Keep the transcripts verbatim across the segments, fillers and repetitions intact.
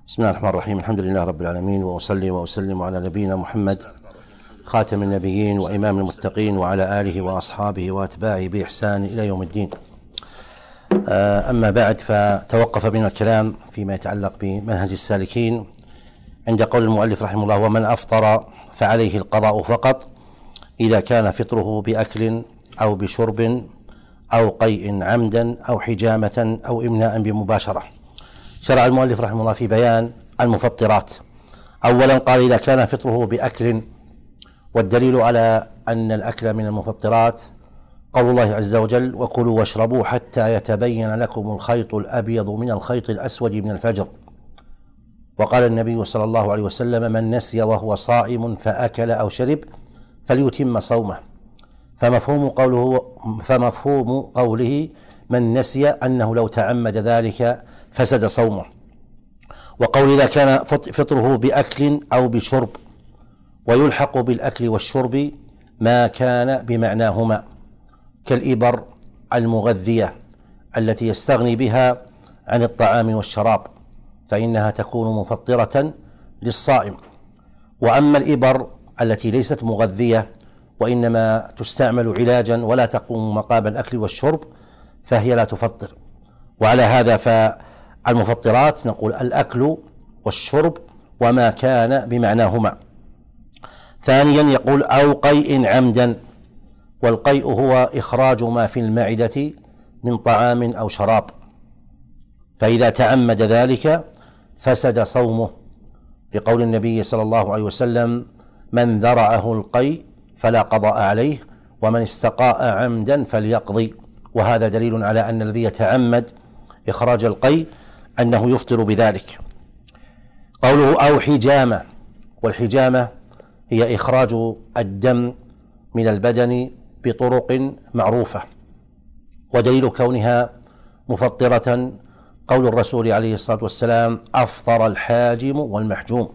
بسم الله الرحمن الرحيم. الحمد لله رب العالمين، وأصلي وأسلم على نبينا محمد خاتم النبيين وإمام المتقين وعلى آله وأصحابه وأتباعه بإحسان إلى يوم الدين. أما بعد، فتوقف بنا الكلام فيما يتعلق بمنهج السالكين عند قول المؤلف رحمه الله: ومن أفطر فعليه القضاء فقط إذا كان فطره بأكل أو بشرب أو قيء عمدا أو حجامة أو إمناء بمباشرة. شرع المؤلف رحمه الله في بيان المفطرات. أولا قال: إذا كان فطره بأكل، والدليل على أن الأكل من المفطرات قول الله عز وجل: وكلوا واشربوا حتى يتبين لكم الخيط الأبيض من الخيط الأسود من الفجر. وقال النبي صلى الله عليه وسلم: من نسي وهو صائم فأكل أو شرب فليتم صومه. فمفهوم قوله فمفهوم قوله من نسي أنه لو تعمد ذلك فسد صومه. وقول إذا كان فطره بأكل أو بشرب، ويلحق بالأكل والشرب ما كان بمعناهما كالإبر المغذية التي يستغني بها عن الطعام والشراب، فإنها تكون مفطرة للصائم. وأما الإبر التي ليست مغذية وإنما تستعمل علاجا ولا تقوم مقام الأكل والشرب فهي لا تفطر. وعلى هذا فالمفطرات نقول الأكل والشرب وما كان بمعناهما. ثانيا يقول: أو قيء عمدا، والقيء هو إخراج ما في المعدة من طعام أو شراب، فإذا تعمد ذلك فسد صومه، لقول النبي صلى الله عليه وسلم: من ذرعه القيء فلا قضاء عليه، ومن استقاء عمدا فليقضي. وهذا دليل على أن الذي يتعمد إخراج القيء أنه يفطر بذلك. قوله: أو حجامة، والحجامة هي إخراج الدم من البدن بطرق معروفة، ودليل كونها مفطرة قول الرسول عليه الصلاة والسلام: أفطر الحاجم والمحجوم.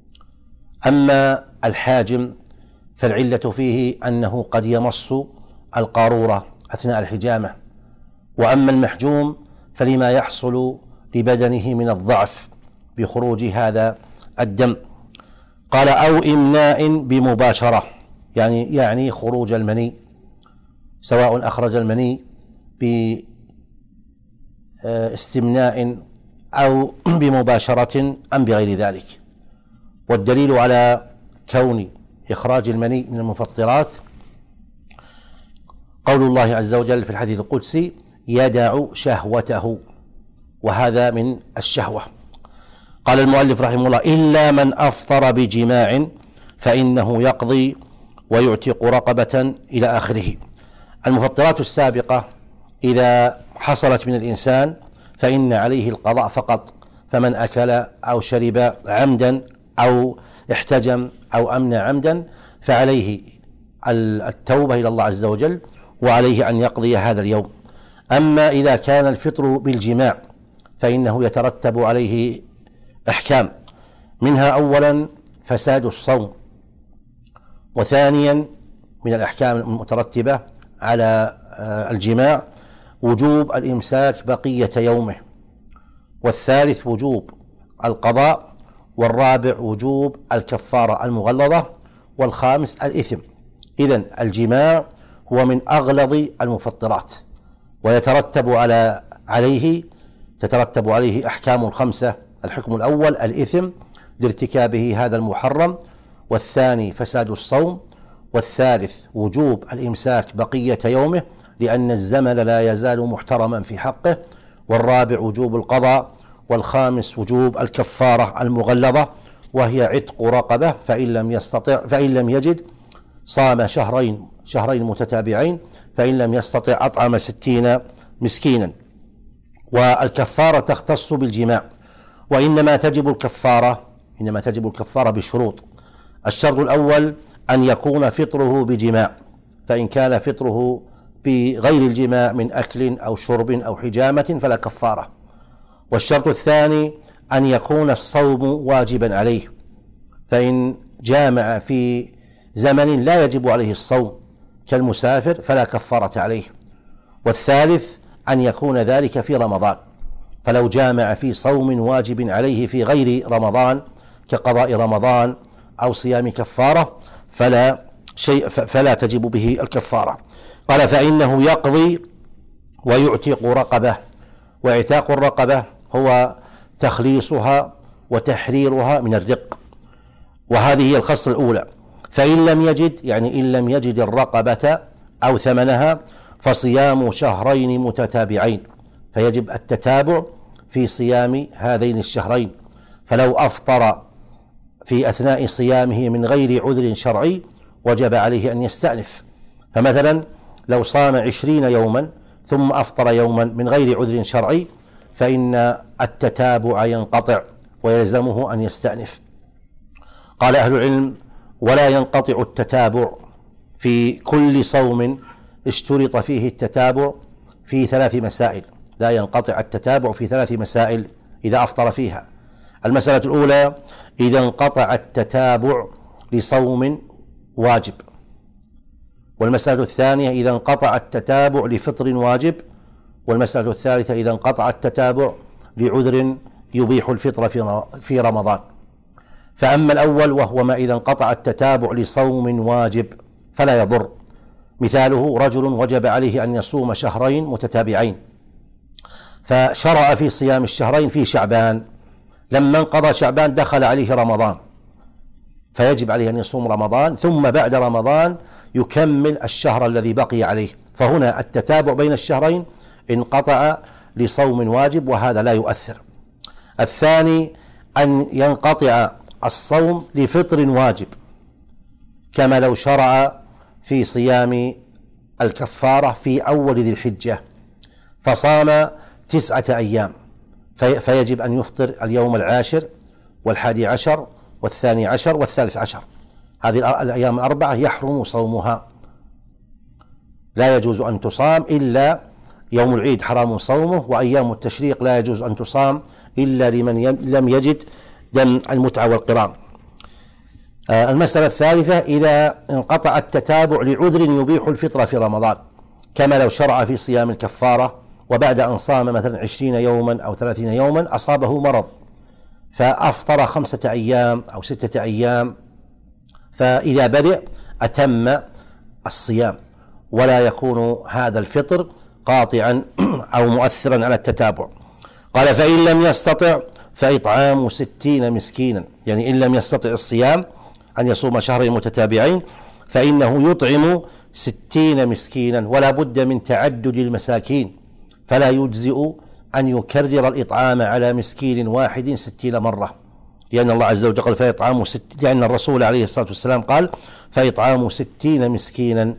أما الحاجم فالعلة فيه أنه قد يمص القارورة أثناء الحجامة، وأما المحجوم فلما يحصل لبدنه من الضعف بخروج هذا الدم. قال: أو إمناء بمباشرة، يعني يعني خروج المني، سواء أخرج المني باستمناء أو بمباشرة أم بغير ذلك. والدليل على كون إخراج المني من المفطرات قول الله عز وجل في الحديث القدسي: يدع شهوته، وهذا من الشهوة. قال المؤلف رحمه الله: إلا من أفطر بجماع فإنه يقضي ويعتق رقبة إلى آخره. المفطرات السابقة إذا حصلت من الإنسان فإن عليه القضاء فقط، فمن أكل أو شرب عمدا أو احتجم أو أمنع عمدا فعليه التوبة إلى الله عز وجل، وعليه أن يقضي هذا اليوم. أما إذا كان الفطر بالجماع فإنه يترتب عليه أحكام، منها أولا فساد الصوم، وثانيا من الأحكام المترتبة على الجماع وجوب الإمساك بقية يومه، والثالث وجوب القضاء، والرابع وجوب الكفارة المغلظة، والخامس الإثم. إذن الجماع هو من أغلظ المفطرات، ويترتب على عليه تترتب عليه أحكام خمسة: الحكم الأول الإثم لارتكابه هذا المحرم، والثاني فساد الصوم، والثالث وجوب الإمساك بقية يومه لأن الزمن لا يزال محترما في حقه، والرابع وجوب القضاء، والخامس وجوب الكفارة المغلظة وهي عتق رقبة، فإن لم يستطع فإن لم يجد صام شهرين شهرين متتابعين، فإن لم يستطع أطعم ستين مسكينا. والكفارة تختص بالجماع، وإنما تجب الكفارة إنما تجب الكفارة بشروط. الشرط الأول أن يكون فطره بجماع، فإن كان فطره بغير الجماع من أكل أو شرب أو حجامة فلا كفارة. والشرط الثاني أن يكون الصوم واجبا عليه، فإن جامع في زمن لا يجب عليه الصوم كالمسافر فلا كفارة عليه. والثالث أن يكون ذلك في رمضان. فلو جامع في صوم واجب عليه في غير رمضان كقضاء رمضان أو صيام كفارة فلا شيء فلا تجب به الكفارة. قال فإنه يقضي ويعتق رقبة، واعتاق الرقبة هو تخليصها وتحريرها من الرق، وهذه هي الخصلة الأولى. فإن لم يجد يعني إن لم يجد الرقبة أو ثمنها فصيام شهرين متتابعين، فيجب التتابع في صيام هذين الشهرين. فلو أفطر في أثناء صيامه من غير عذر شرعي وجب عليه أن يستأنف. فمثلا لو صام عشرين يوما ثم أفطر يوما من غير عذر شرعي فإن التتابع ينقطع ويلزمه أن يستأنف. قال أهل العلم ولا ينقطع التتابع في كل صوم اشترط فيه التتابع في ثلاث مسائل. لا ينقطع التتابع في ثلاث مسائل إذا أفطر فيها. المسألة الأولى إذا انقطع التتابع لصوم واجب، والمسألة الثانية إذا انقطع التتابع لفطر واجب، والمسألة الثالثة إذا انقطع التتابع لعذر يبيح الفطر في رمضان. فأما الأول وهو ما إذا انقطع التتابع لصوم واجب فلا يضر، مثاله رجل وجب عليه أن يصوم شهرين متتابعين فشرع في صيام الشهرين في شعبان، لما انقضى شعبان دخل عليه رمضان فيجب عليه أن يصوم رمضان ثم بعد رمضان يكمل الشهر الذي بقي عليه، فهنا التتابع بين الشهرين انقطع لصوم واجب وهذا لا يؤثر. الثاني أن ينقطع الصوم لفطر واجب كما لو شرع في صيام الكفارة في أول ذي الحجة فصام تسعة أيام فيجب أن يفطر اليوم العاشر والحادي عشر والثاني عشر والثالث عشر، هذه الأيام الأربعة يحرم صومها، لا يجوز أن تصام إلا يوم العيد حرام صومه، وأيام التشريق لا يجوز أن تصام إلا لمن لم يجد دم المتعة والقران. المسألة الثالثة إذا انقطع التتابع لعذر يبيح الفطر في رمضان كما لو شرع في صيام الكفارة وبعد أن صام مثلا عشرين يوما أو ثلاثين يوما أصابه مرض فأفطر خمسة أيام أو ستة أيام، فإذا بدأ أتم الصيام ولا يكون هذا الفطر قاطعا أو مؤثرا على التتابع. قال فإن لم يستطع فإطعام ستين مسكينا، يعني إن لم يستطع الصيام أن يصوم شهرين متتابعين فإنه يطعم ستين مسكينا، ولا بد من تعدد المساكين، فلا يجزئ أن يكرر الإطعام على مسكين واحد ستين مرة، لأن الله عز وجل قال فإطعام ست... لأن الرسول عليه الصلاة والسلام قال فإطعام ستين مسكينا،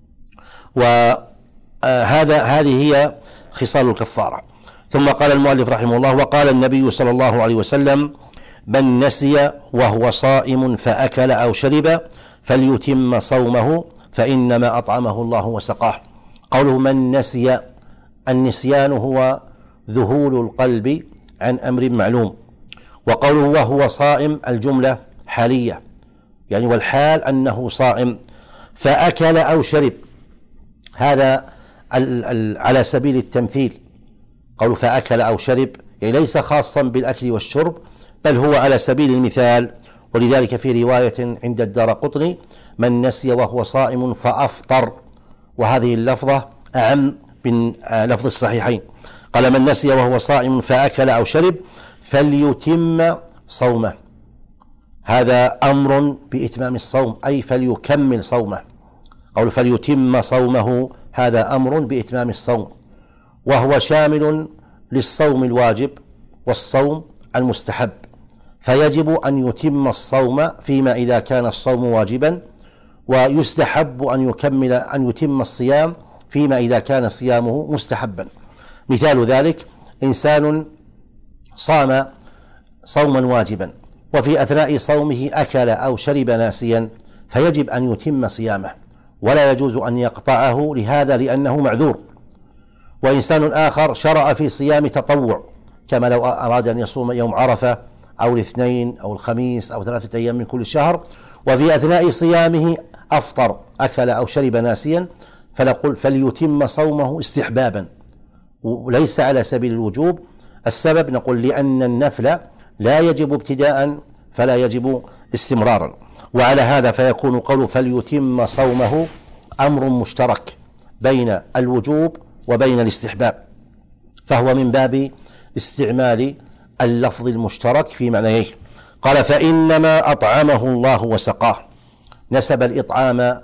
وهذا هذه هي خصال الكفارة. ثم قال المؤلف رحمه الله وقال النبي صلى الله عليه وسلم من نسي وهو صائم فأكل أو شرب فليتم صومه فإنما أطعمه الله وسقاه. قوله من نسي، النسيان هو ذهول القلب عن أمر معلوم، وقوله وهو صائم الجملة حالية يعني والحال أنه صائم، فأكل أو شرب هذا على سبيل التمثيل، قوله فأكل أو شرب يعني ليس خاصا بالأكل والشرب بل هو على سبيل المثال، ولذلك في رواية عند الدارقطني من نسي وهو صائم فأفطر، وهذه اللفظة أعم من لفظ الصحيحين. قال من نسي وهو صائم فأكل أو شرب فليتم صومه، هذا أمر بإتمام الصوم أي فليكمل صومه، قول فليتم صومه هذا أمر بإتمام الصوم، وهو شامل للصوم الواجب والصوم المستحب، فيجب أن يتم الصوم فيما إذا كان الصوم واجبا، ويستحب أن يكمل أن يتم الصيام فيما إذا كان صيامه مستحبا. مثال ذلك إنسان صام صوما واجبا وفي أثناء صومه أكل أو شرب ناسيا فيجب أن يتم صيامه ولا يجوز أن يقطعه لهذا لأنه معذور. وإنسان آخر شرع في صيام تطوع كما لو أراد أن يصوم يوم عرفة أو الاثنين أو الخميس أو ثلاثة أيام من كل شهر وفي أثناء صيامه أفطر أكل أو شرب ناسيا فنقول فليتم صومه استحبابا وليس على سبيل الوجوب السبب؟ نقول لأن النفل لا يجب ابتداء فلا يجب استمرارا، وعلى هذا فيكون قوله فليتم صومه أمر مشترك بين الوجوب وبين الاستحباب، فهو من باب استعمال اللفظ المشترك في معنيه. قال فإنما أطعمه الله وسقاه، نسب الإطعام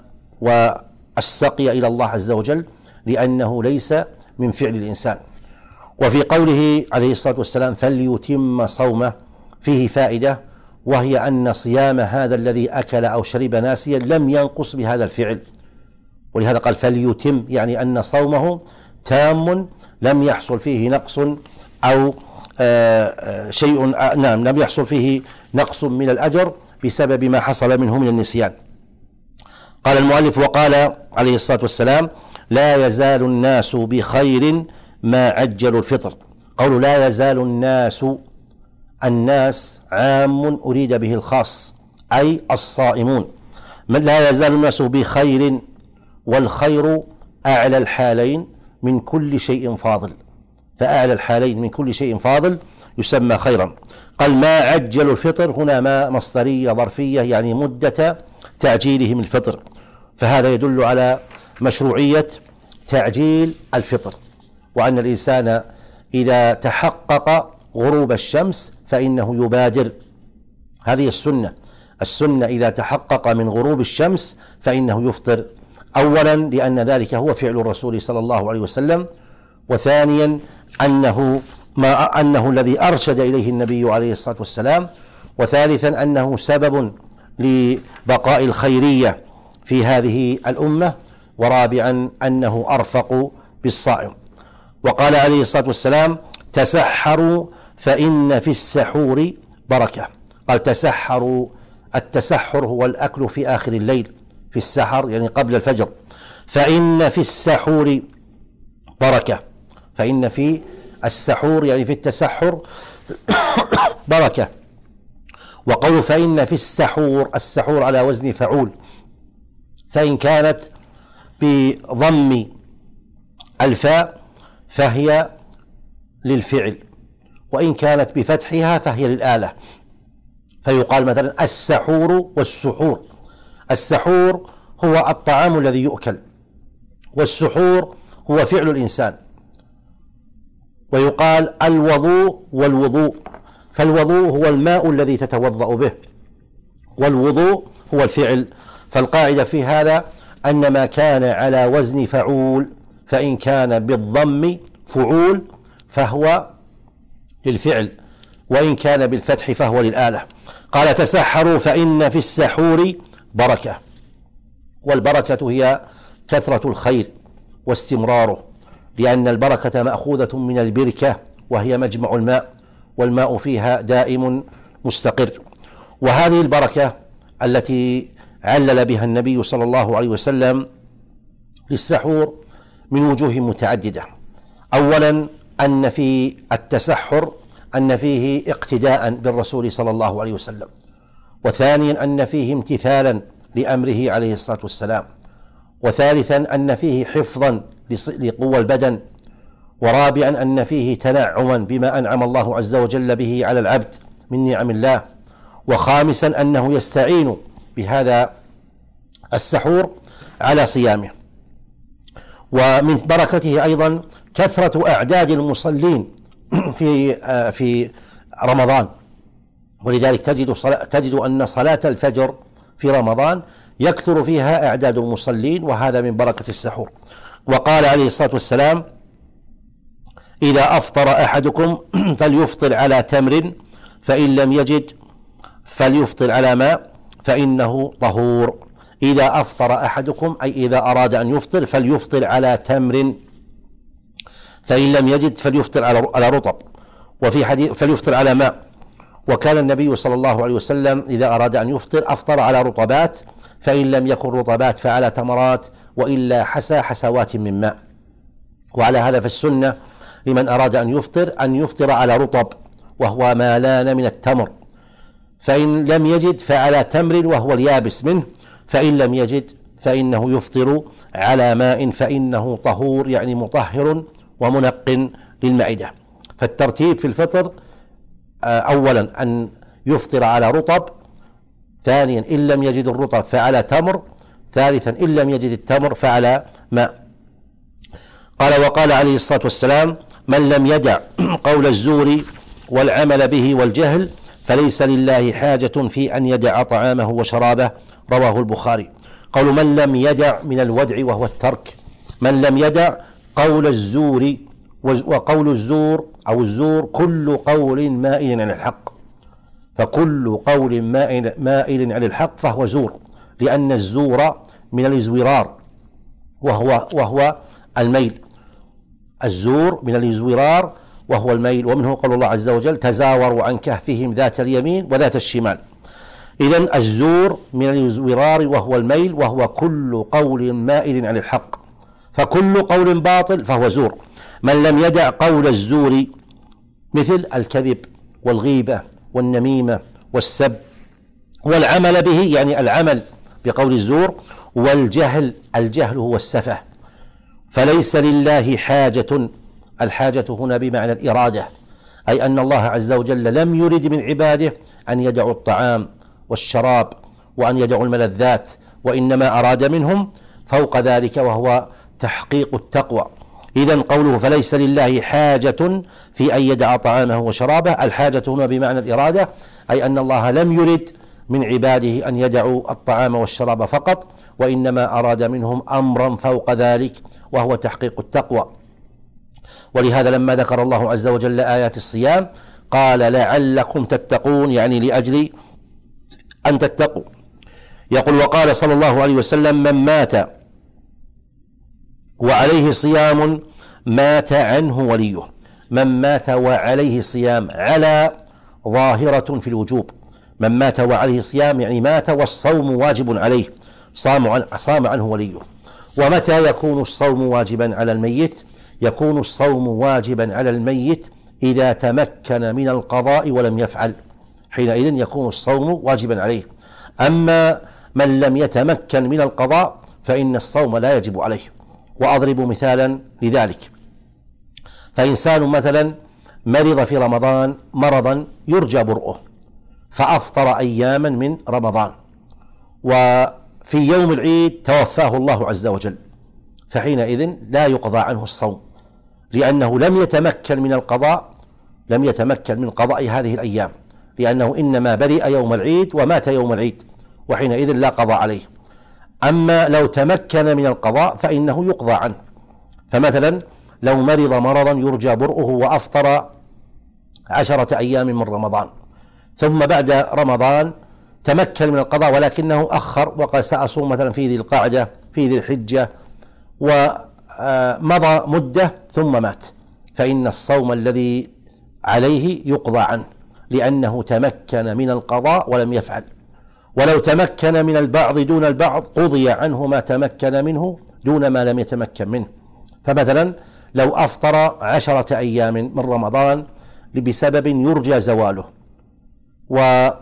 والسقي إلى الله عز وجل لأنه ليس من فعل الإنسان. وفي قوله عليه الصلاة والسلام فليتم صومه فيه فائدة، وهي أن صيام هذا الذي أكل أو شرب ناسيا لم ينقص بهذا الفعل، ولهذا قال فليتم، يعني أن صومه تام لم يحصل فيه نقص أو آه شيء آه نعم لم يحصل فيه نقص من الأجر بسبب ما حصل منه من النسيان. قال المؤلف وقال عليه الصلاة والسلام لا يزال الناس بخير ما عجلوا الفطر. قول لا يزال الناس، الناس عام أريد به الخاص أي الصائمون. لا يزال الناس بخير، والخير أعلى الحالين من كل شيء فاضل، فأعلى الحالين من كل شيء فاضل يسمى خيرا. قال ما عجلوا الفطر، هنا ما مصدرية ظرفية يعني مدة تعجيلهم الفطر، فهذا يدل على مشروعية تعجيل الفطر، وأن الإنسان إذا تحقق غروب الشمس فإنه يبادر. هذه السنة، السنة إذا تحقق من غروب الشمس فإنه يفطر، أولا لأن ذلك هو فعل الرسول صلى الله عليه وسلم، وثانيا أنه ما أنه الذي أرشد إليه النبي عليه الصلاة والسلام، وثالثا أنه سبب لبقاء الخيرية في هذه الأمة، ورابعا أنه أرفق بالصائم. وقال عليه الصلاة والسلام تسحروا فإن في السحور بركة. قال تسحروا، التسحر هو الأكل في آخر الليل، في السحر يعني قبل الفجر، فإن في السحور بركة، فإن في السحور يعني في التسحر بركة. وقول فإن في السحور، السحور على وزن فعول، فإن كانت بضم الفاء فهي للفعل، وإن كانت بفتحها فهي للآلة، فيقال مثلا السحور والسحور. السحور هو الطعام الذي يؤكل، والسحور هو فعل الإنسان. ويقال الوضوء والوضوء، فالوضوء هو الماء الذي تتوضأ به، والوضوء هو الفعل. فالقاعدة في هذا أن ما كان على وزن فعول فإن كان بالضم فعول فهو للفعل، وإن كان بالفتح فهو للآلة. قال تسحروا فإن في السحور بركة، والبركة هي كثرة الخير واستمراره، لأن البركة مأخوذة من البركة وهي مجمع الماء، والماء فيها دائم مستقر. وهذه البركة التي علل بها النبي صلى الله عليه وسلم للسحور من وجوه متعددة. أولا أن في التسحر أن فيه اقتداء بالرسول صلى الله عليه وسلم، وثانيا أن فيه امتثالا لأمره عليه الصلاة والسلام، وثالثا أن فيه حفظا لقوى البدن، ورابعا أن فيه تنعما بما أنعم الله عز وجل به على العبد من نعم الله، وخامسا أنه يستعين بهذا السحور على صيامه. ومن بركته أيضا كثرة أعداد المصلين في في رمضان، ولذلك تجد تجد أن صلاة الفجر في رمضان يكثر فيها أعداد المصلين، وهذا من بركة السحور. وقال عليه الصلاة والسلام إذا أفطر أحدكم فليفطر على تمر، فإن لم يجد فليفطر على ماء فإنه طهور. إذا أفطر أحدكم أي إذا أراد أن يفطر فليفطر على تمر، فإن لم يجد فليفطر على رطب، وفي حديث فليفطر على ماء. وكان النبي صلى الله عليه وسلم إذا أراد أن يفطر أفطر على رطبات، فإن لم يكن رطبات فعلى تمرات، وإلا حسى حسوات من ماء. وعلى هذا فالسنة لمن أراد أن يفطر أن يفطر على رطب وهو ما لان من التمر، فإن لم يجد فعلى تمر وهو اليابس منه، فإن لم يجد فإنه يفطر على ماء فإنه طهور يعني مطهر ومنق للمعدة. فالترتيب في الفطر أولا أن يفطر على رطب، ثانيا إن لم يجد الرطب فعلى تمر، ثالثا إن لم يجد التمر فعلى ماء. قال وقال عليه الصلاة والسلام: من لم يدع قول الزور والعمل به والجهل فليس لله حاجة في أن يدع طعامه وشرابه. رواه البخاري. قول من لم يدع من الودع وهو الترك، من لم يدع قول الزور، وقول الزور أو الزور كل قول مائل عن الحق، فكل قول مائل عن الحق فهو زور، لأن الزور من الازورار وهو وهو الميل. الزور من الازورار وهو الميل، ومنه قول الله عز وجل: تزاوروا عن كهفهم ذات اليمين وذات الشمال. إذن الزور من الازورار وهو الميل، وهو كل قول مائل عن الحق، فكل قول باطل فهو زور. من لم يدع قول الزور مثل الكذب والغيبة والنميمة والسب والعمل به، يعني العمل بقول الزور، والجهل، الجهل هو السفه، فليس لله حاجة. الحاجة هنا بمعنى الإرادة، أي أن الله عز وجل لم يرد من عباده أن يدعوا الطعام والشراب وأن يدعوا الملذات، وإنما أراد منهم فوق ذلك وهو تحقيق التقوى. إذن قوله فليس لله حاجة في أن يدع طعامه وشرابه، الحاجة هنا بمعنى الإرادة، أي أن الله لم يرد من عباده أن يدعوا الطعام والشراب فقط، وإنما أراد منهم أمرا فوق ذلك وهو تحقيق التقوى. ولهذا لما ذكر الله عز وجل آيات الصيام قال: لعلكم تتقون، يعني لأجل أن تتقوا. يقول: وقال صلى الله عليه وسلم: من مات وعليه صيام مات عنه وليه. من مات وعليه صيام، على ظاهرة في الوجوب، من مات وعليه صيام يعني مات والصوم واجب عليه، صام عن صام عنه وليه. ومتى يكون الصوم واجبا على الميت؟ يكون الصوم واجبا على الميت إذا تمكن من القضاء ولم يفعل، حينئذ يكون الصوم واجبا عليه. أما من لم يتمكن من القضاء فإن الصوم لا يجب عليه. وأضرب مثالا لذلك: فإنسان مثلا مرض في رمضان مرضا يرجى برؤه، فأفطر أياما من رمضان، وفي يوم العيد توفاه الله عز وجل، فحينئذ لا يقضى عنه الصوم، لأنه لم يتمكن من القضاء، لم يتمكن من قضاء هذه الأيام، لأنه إنما برئ يوم العيد ومات يوم العيد، وحينئذ لا قضاء عليه. أما لو تمكن من القضاء فإنه يقضى عنه. فمثلا لو مرض مرضا يرجى برؤه وأفطر عشرة أيام من رمضان، ثم بعد رمضان تمكن من القضاء ولكنه أخر وقال سأصوم مثلا في ذي القعدة في ذي الحجة، ومضى مدة ثم مات، فإن الصوم الذي عليه يقضى عنه، لأنه تمكن من القضاء ولم يفعل. ولو تمكن من البعض دون البعض قضي عنه ما تمكن منه دون ما لم يتمكن منه. فمثلا لو أفطر عشرة أيام من رمضان بسبب يرجى زواله، وبعد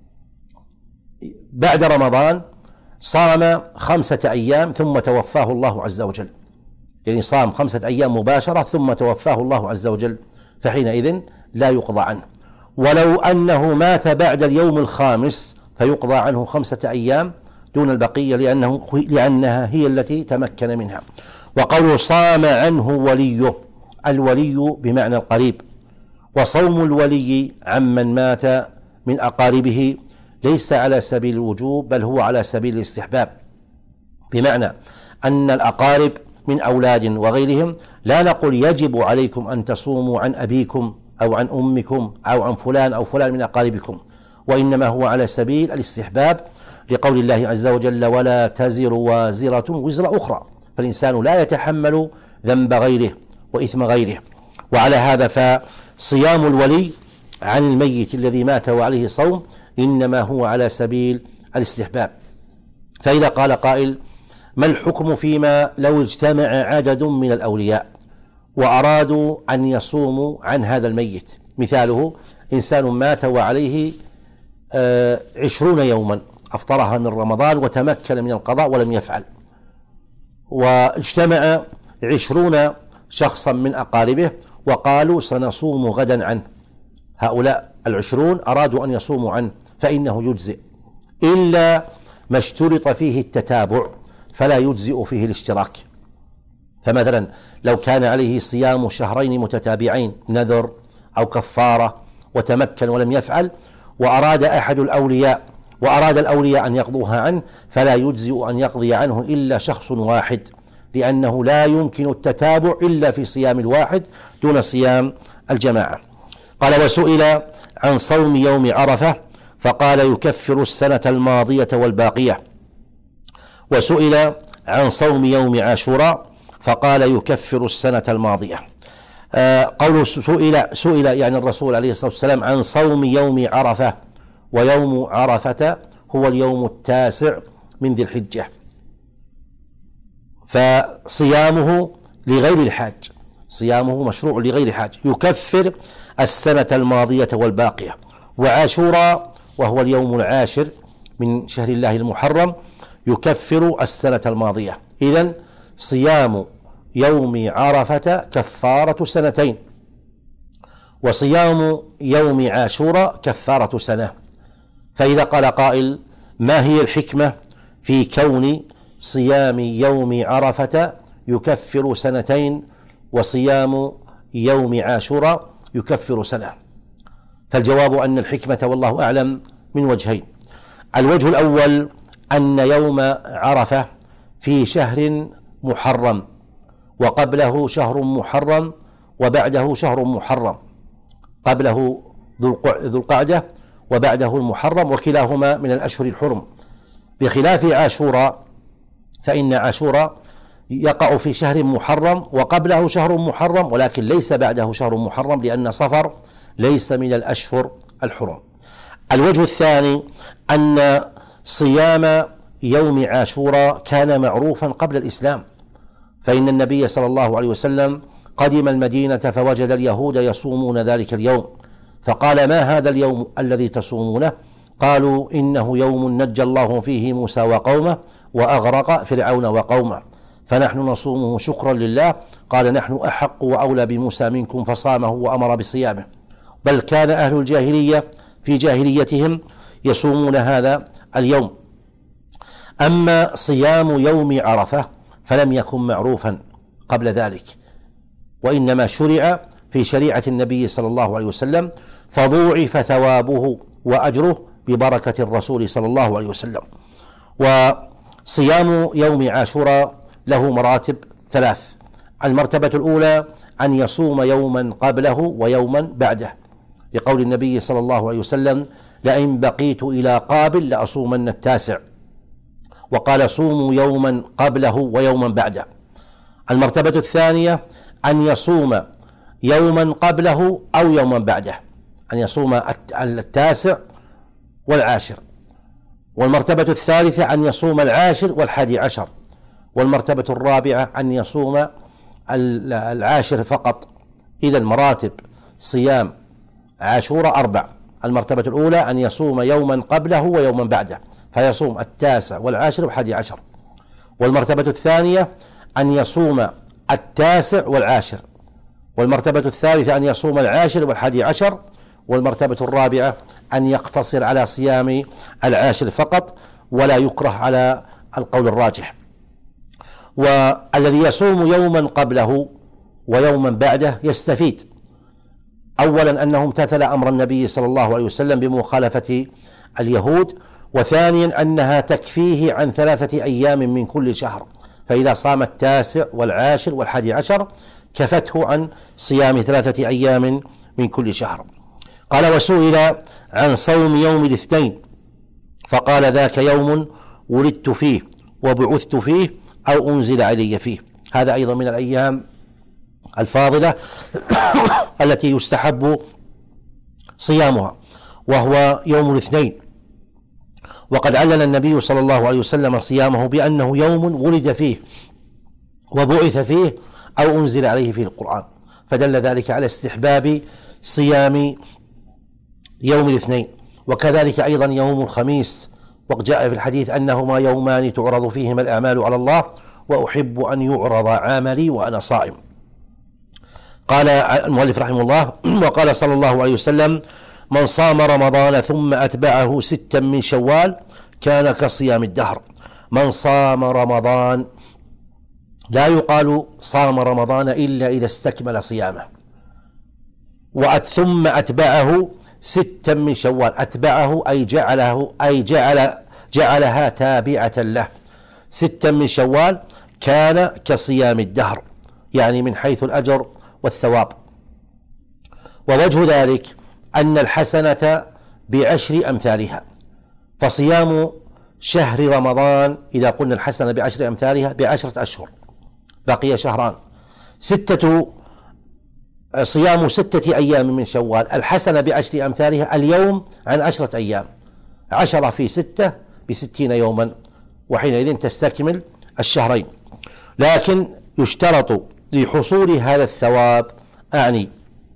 رمضان صام خمسة أيام ثم توفاه الله عز وجل، يعني صام خمسة أيام مباشرة ثم توفاه الله عز وجل، فحينئذ لا يقضى عنه. ولو أنه مات بعد اليوم الخامس فيقضى عنه خمسة أيام دون البقية، لأنه لأنها هي التي تمكن منها. وقوله صام عنه وليه، الولي بمعنى القريب، وصوم الولي عمن مات من أقاربه ليس على سبيل الوجوب بل هو على سبيل الاستحباب، بمعنى أن الأقارب من أولاد وغيرهم لا نقول يجب عليكم أن تصوموا عن أبيكم أو عن أمكم أو عن فلان أو فلان من أقاربكم، وإنما هو على سبيل الاستحباب، لقول الله عز وجل ولا تزر وازرة وزر أخرى، فالإنسان لا يتحمل ذنب غيره وإثم غيره. وعلى هذا فصيام الولي عن الميت الذي مات وعليه صوم إنما هو على سبيل الاستحباب. فإذا قال قائل ما الحكم فيما لو اجتمع عدد من الأولياء وأرادوا أن يصوموا عن هذا الميت؟ مثاله إنسان مات وعليه عشرون يوما أفطرها من رمضان وتمكن من القضاء ولم يفعل، واجتمع عشرون شخصا من أقاربه وقالوا سنصوم غدا عنه. هؤلاء العشرون أرادوا أن يصوموا عنه فإنه يجزئ، إلا ما اشترط فيه التتابع فلا يجزئ فيه الاشتراك. فمثلا لو كان عليه صيام شهرين متتابعين نذر أو كفارة وتمكن ولم يفعل، وأراد أحد الأولياء وأراد الأولياء أن يقضوها عنه، فلا يجزئ أن يقضي عنه إلا شخص واحد، لأنه لا يمكن التتابع إلا في صيام الواحد دون صيام الجماعة. قال: وسئل عن صوم يوم عرفة فقال: يكفر السنة الماضية والباقية. وسئل عن صوم يوم عاشوراء فقال: يكفر السنة الماضية. آه قوله سئل سئل يعني الرسول عليه الصلاة والسلام عن صوم يوم عرفة، ويوم عرفة هو اليوم التاسع من ذي الحجة، فصيامه لغير الحاج، صيامه مشروع لغير الحاج، يكفر السنة الماضية والباقية. وعاشوراء وهو اليوم العاشر من شهر الله المحرم يكفر السنة الماضية. إذن صيام يوم عرفة كفارة سنتين، وصيام يوم عاشوراء كفارة سنة. فإذا قال قائل: ما هي الحكمة في كون صيام يوم عرفة يكفر سنتين وصيام يوم عاشوراء يكفر سنة؟ فالجواب أن الحكمة والله أعلم من وجهين. الوجه الأول أن يوم عرفة في شهر محرم، وقبله شهر محرم وبعده شهر محرم، قبله ذو القعدة وبعده المحرم، وكلاهما من الأشهر الحرم، بخلاف عاشوراء فإن عاشوراء يقع في شهر محرم وقبله شهر محرم، ولكن ليس بعده شهر محرم، لأن صفر ليس من الأشهر الحرم. الوجه الثاني أن صيام يوم عاشوراء كان معروفا قبل الإسلام، فإن النبي صلى الله عليه وسلم قدم المدينة فوجد اليهود يصومون ذلك اليوم، فقال: ما هذا اليوم الذي تصومونه؟ قالوا: إنه يوم نجى الله فيه موسى وقومه وأغرق فرعون وقومه، فنحن نصومه شكرا لله. قال: نحن أحق وأولى بموسى منكم، فصامه وأمر بصيامه. بل كان أهل الجاهلية في جاهليتهم يصومون هذا اليوم. أما صيام يوم عرفة فلم يكن معروفا قبل ذلك، وإنما شرع في شريعة النبي صلى الله عليه وسلم، فضوعف ثوابه وأجره ببركة الرسول صلى الله عليه وسلم. وصيام يوم عاشوراء له مراتب ثلاث: المرتبة الأولى أن يصوم يوما قبله ويوما بعده، لقول النبي صلى الله عليه وسلم: لئن بقيت إلى قابل لأصومن التاسع، وقال: صوموا يوما قبله ويوما بعده. المرتبة الثانية أن يصوم يوما قبله أو يوما بعده، أن يصوم التاسع والعاشر. والمرتبة الثالثة أن يصوم العاشر والحادي عشر. والمرتبة الرابعة أن يصوم العاشر فقط. إذن مراتب صيام عاشوراء أربع: المرتبة الأولى أن يصوم يوما قبله ويوما بعده، فيصوم التاسع والعاشر والحادي عشر. والمرتبة الثانية أن يصوم التاسع والعاشر. والمرتبة الثالثة أن يصوم العاشر والحادي عشر. والمرتبة الرابعة أن يقتصر على صيام العاشر فقط، ولا يكره على القول الراجح. والذي يصوم يوما قبله ويوما بعده يستفيد: أولا أنه امتثل أمر النبي صلى الله عليه وسلم بمخالفة اليهود، وثانيا أنها تكفيه عن ثلاثة أيام من كل شهر، فإذا صام التاسع والعاشر والحادي عشر كفته عن صيام ثلاثة أيام من كل شهر. قال: وسئل عن صوم يوم الاثنين فقال: ذاك يوم ولدت فيه وبعثت فيه أو أنزل علي فيه. هذا أيضا من الأيام الفاضلة التي يستحب صيامها، وهو يوم الاثنين. وقد علل النبي صلى الله عليه وسلم صيامه بأنه يوم ولد فيه وبعث فيه أو أنزل عليه فيه القرآن، فدل ذلك على استحباب صيام يوم الاثنين. وكذلك أيضا يوم الخميس، وقد جاء في الحديث أنهما يومان تعرض فيهما الأعمال على الله، وأحب أن يعرض عملي وأنا صائم. قال المؤلف رحمه الله: وقال صلى الله عليه وسلم: من صام رمضان ثم أتبعه ستا من شوال كان كصيام الدهر. من صام رمضان، لا يقال صام رمضان إلا إذا استكمل صيامه. ثم أتبعه ستا من شوال، أتبعه أي جعله أي جعل جعلها تابعة له، ستا من شوال كان كصيام الدهر، يعني من حيث الأجر والثواب. ووجه ذلك أن الحسنة بعشر أمثالها، فصيام شهر رمضان إذا قلنا الحسنة بعشر أمثالها بعشرة أشهر، بقي شهران، ستة صيام ستة أيام من شوال، الحسنة بعشر أمثالها اليوم عن عشرة أيام، عشرة في ستة بستين يوما، وحينئذ تستكمل الشهرين. لكن يشترط لحصول هذا الثواب، أعني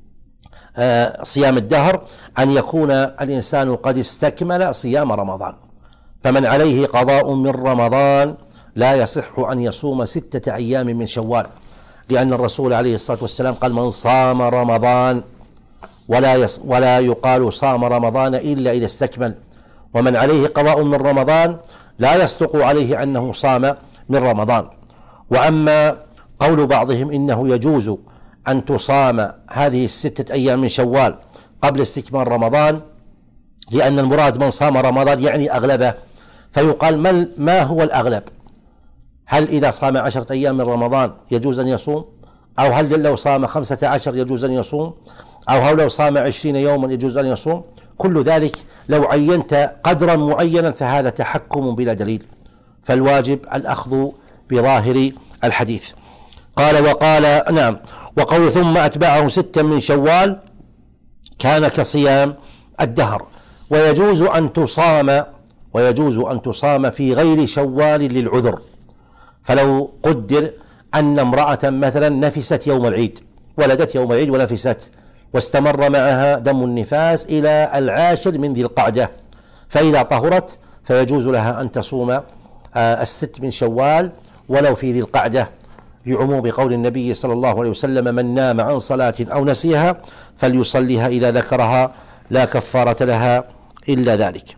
آه صيام الدهر، أن يكون الإنسان قد استكمل صيام رمضان. فمن عليه قضاء من رمضان لا يصح أن يصوم ستة أيام من شوال، لأن الرسول عليه الصلاة والسلام قال: من صام رمضان، ولا يص ولا يقال صام رمضان إلا إذا استكمل. ومن عليه قضاء من رمضان لا يصدق عليه أنه صام من رمضان. وأما قول بعضهم إنه يجوز أن تصام هذه الستة أيام من شوال قبل استكمال رمضان، لأن المراد من صام رمضان يعني أغلبه، فيقال من ما هو الأغلب؟ هل إذا صام عشرة أيام من رمضان يجوز أن يصوم؟ أو هل لو صام خمسة عشر يجوز أن يصوم؟ أو هل لو صام عشرين يوما يجوز أن يصوم؟ كل ذلك لو عينت قدرا معينا فهذا تحكم بلا دليل، فالواجب الأخذ بظاهر الحديث. قال وقال نعم وقول ثم أتبعه ستا من شوال كان كصيام الدهر. ويجوز أن تصام ويجوز أن تصام في غير شوال للعذر، فلو قدر أن امرأة مثلا نفست يوم العيد، ولدت يوم العيد ونفست، واستمر معها دم النفاس إلى العاشر من ذي القعدة، فإذا طهرت فيجوز لها أن تصوم الست من شوال ولو في ذي القعدة، لعموم قول النبي صلى الله عليه وسلم: من نام عن صلاة أو نسيها فليصليها إذا ذكرها لا كفارة لها إلا ذلك.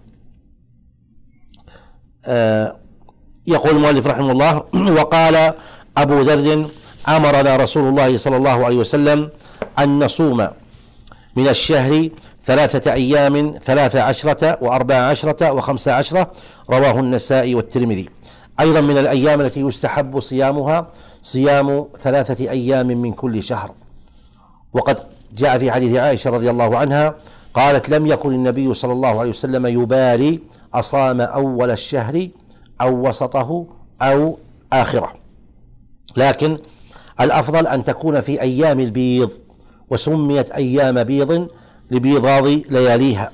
آه يقول المؤلف رحمه الله: وقال أبو ذر: أمرنا رسول الله صلى الله عليه وسلم أن نصوم من الشهر ثلاثة أيام، ثلاث عشرة وأربع عشرة وخمس عشرة، رواه النسائي والترمذي. أيضا من الأيام التي يستحب صيامها صيام ثلاثة أيام من كل شهر. وقد جاء في حديث عائشة رضي الله عنها قالت: لم يكن النبي صلى الله عليه وسلم يبالي أصام أول الشهر أو وسطه أو آخره، لكن الأفضل أن تكون في أيام البيض، وسميت أيام بيض لبيضاض لياليها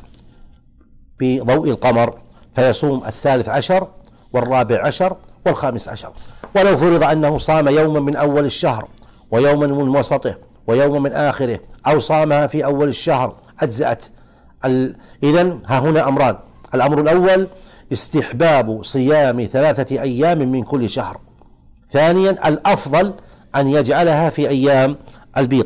بضوء القمر، فيصوم الثالث عشر والرابع عشر والخامس عشر. ولو فرض أنه صام يوما من أول الشهر ويوما من وسطه ويوما من آخره، أو صامها في أول الشهر أجزأت. إذن ها هنا أمران: الأمر الأول استحباب صيام ثلاثة أيام من كل شهر. ثانيا الأفضل أن يجعلها في أيام البيض.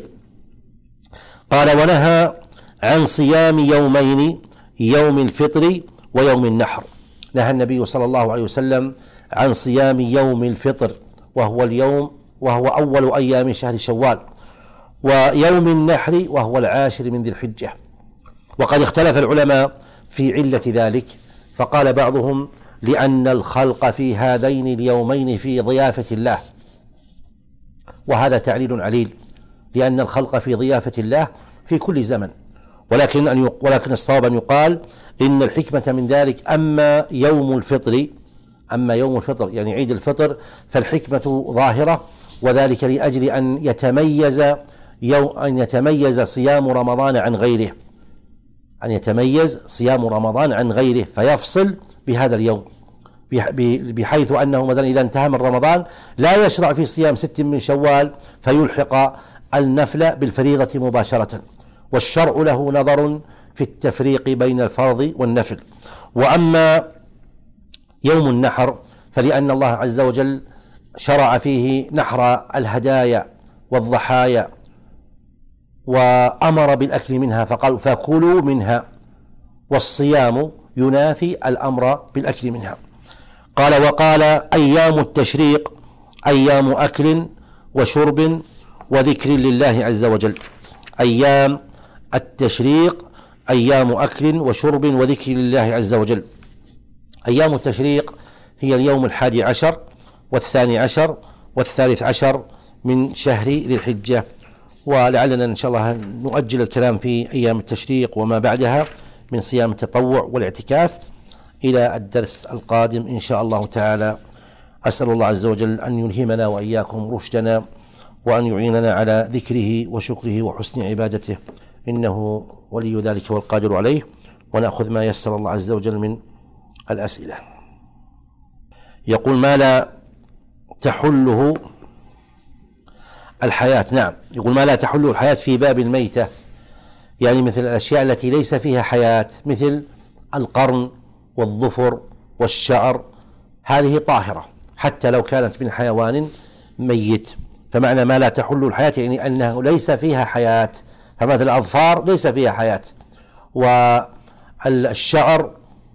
قال: ونهى عن صيام يومين، يوم الفطر ويوم النحر. نهى النبي صلى الله عليه وسلم عن صيام يوم الفطر، وهو اليوم وهو أول أيام شهر شوال، ويوم النحر وهو العاشر من ذي الحجة. وقد اختلف العلماء في علة ذلك، فقال بعضهم: لأن الخلق في هذين اليومين في ضيافة الله، وهذا تعليل عليل، لأن الخلق في ضيافة الله في كل زمن. ولكن أن ولكن الصواب أن يقال إن الحكمة من ذلك أما يوم الفطر أما يوم الفطر يعني عيد الفطر، فالحكمة ظاهرة، وذلك لأجل أن يتميز يوم أن يتميز صيام رمضان عن غيره أن يتميز صيام رمضان عن غيره فيفصل بهذا اليوم، بحيث أنه مثلا إذا انتهى من رمضان لا يشرع في صيام ست من شوال فيلحق النفل بالفريضة مباشرة، والشرع له نظر في التفريق بين الفرض والنفل. وأما يوم النحر فلأن الله عز وجل شرع فيه نحر الهدايا والضحايا وأمر بالأكل منها فقال فكلوا منها، والصيام ينافي الأمر بالأكل منها. قال وقال أيام التشريق أيام أكل وشرب وذكر لله عز وجل. أيام التشريق أيام أكل وشرب وذكر لله عز وجل. أيام التشريق هي اليوم الحادي عشر والثاني عشر والثالث عشر من شهر ذي الحجة، ولعلنا إن شاء الله نؤجل الكلام في أيام التشريق وما بعدها من صيام التطوع والاعتكاف إلى الدرس القادم إن شاء الله تعالى. أسأل الله عز وجل أن يلهمنا وإياكم رشدنا، وأن يعيننا على ذكره وشكره وحسن عبادته، إنه ولي ذلك والقادر عليه. ونأخذ ما يسر الله عز وجل من الأسئلة. يقول ما لا تحله الحياة. نعم، يقول ما لا تحله الحياة في باب الميتة، يعني مثل الأشياء التي ليس فيها حياة، مثل القرن والظفر والشعر، هذه طاهرة حتى لو كانت من حيوان ميت. فمعنى ما لا تحل الحياة يعني أنه ليس فيها حياة، فمثل الأظفار ليس فيها حياة، والشعر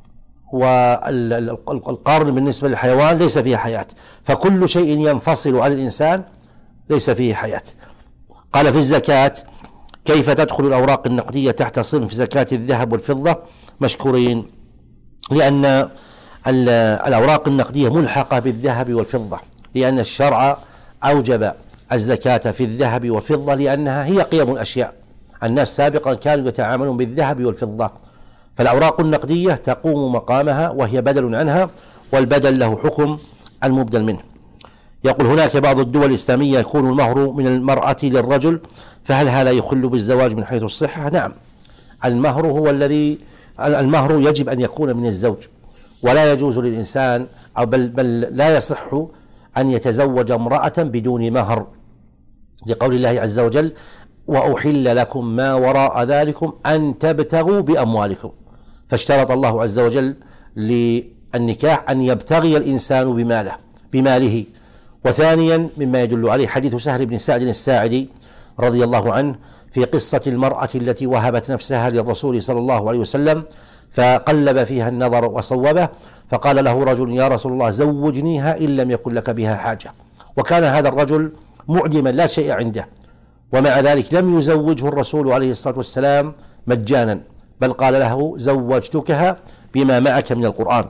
والقرن بالنسبة للحيوان ليس فيها حياة، فكل شيء ينفصل عن الإنسان ليس فيه حياة. قال في الزكاة كيف تدخل الأوراق النقدية تحت صنف زكاة الذهب والفضة؟ مشكورين، لأن الأوراق النقدية ملحقة بالذهب والفضة، لأن الشرع أوجب الزكاة في الذهب والفضة لأنها هي قيم الأشياء. الناس سابقا كانوا يتعاملون بالذهب والفضة، فالأوراق النقدية تقوم مقامها وهي بدل عنها، والبدل له حكم المبدل منه. يقول هناك بعض الدول الإسلامية يكون المهر من المرأة للرجل، فهل هذا يخل بالزواج من حيث الصحة؟ نعم، المهر هو الذي المهر يجب أن يكون من الزوج، ولا يجوز للإنسان أو بل, بل لا يصح أن يتزوج امرأة بدون مهر، لقول الله عز وجل وأحل لكم ما وراء ذلكم أن تبتغوا بأموالكم. فاشترط الله عز وجل للنكاح أن يبتغي الإنسان بماله بماله. وثانيا مما يدل عليه حديث سهل بن سعد الساعدي رضي الله عنه في قصة المرأة التي وهبت نفسها للرسول صلى الله عليه وسلم، فقلب فيها النظر وصوبه، فقال له رجل يا رسول الله زوجنيها إن لم يكن لك بها حاجة، وكان هذا الرجل معدما لا شيء عنده، ومع ذلك لم يزوجه الرسول عليه الصلاة والسلام مجانا، بل قال له زوجتكها بما معك من القرآن.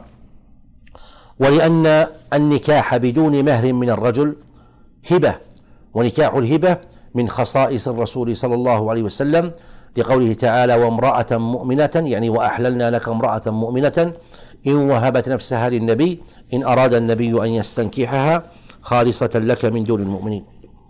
ولأن النكاح بدون مهر من الرجل هبة، ونكاح الهبة من خصائص الرسول صلى الله عليه وسلم، لقوله تعالى وامرأة مؤمنة، يعني وأحللنا لك امرأة مؤمنة إن وهبت نفسها للنبي إن أراد النبي أن يستنكحها خالصة لك من دون المؤمنين.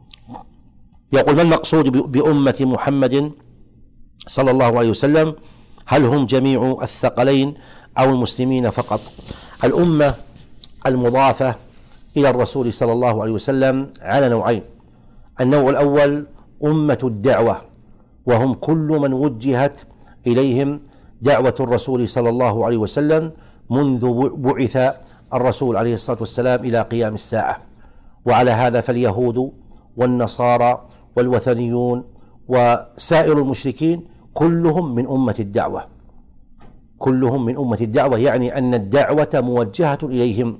يقول ما المقصود بأمة محمد صلى الله عليه وسلم؟ هل هم جميع الثقلين أو المسلمين فقط؟ الأمة المضافة إلى الرسول صلى الله عليه وسلم على نوعين. النوع الأول أمة الدعوة، وهم كل من وجهت إليهم دعوة الرسول صلى الله عليه وسلم منذ بعث الرسول عليه الصلاة والسلام إلى قيام الساعة. وعلى هذا فاليهود والنصارى والوثنيون وسائر المشركين كلهم من أمة الدعوة، كلهم من أمة الدعوة، يعني أن الدعوة موجهة إليهم.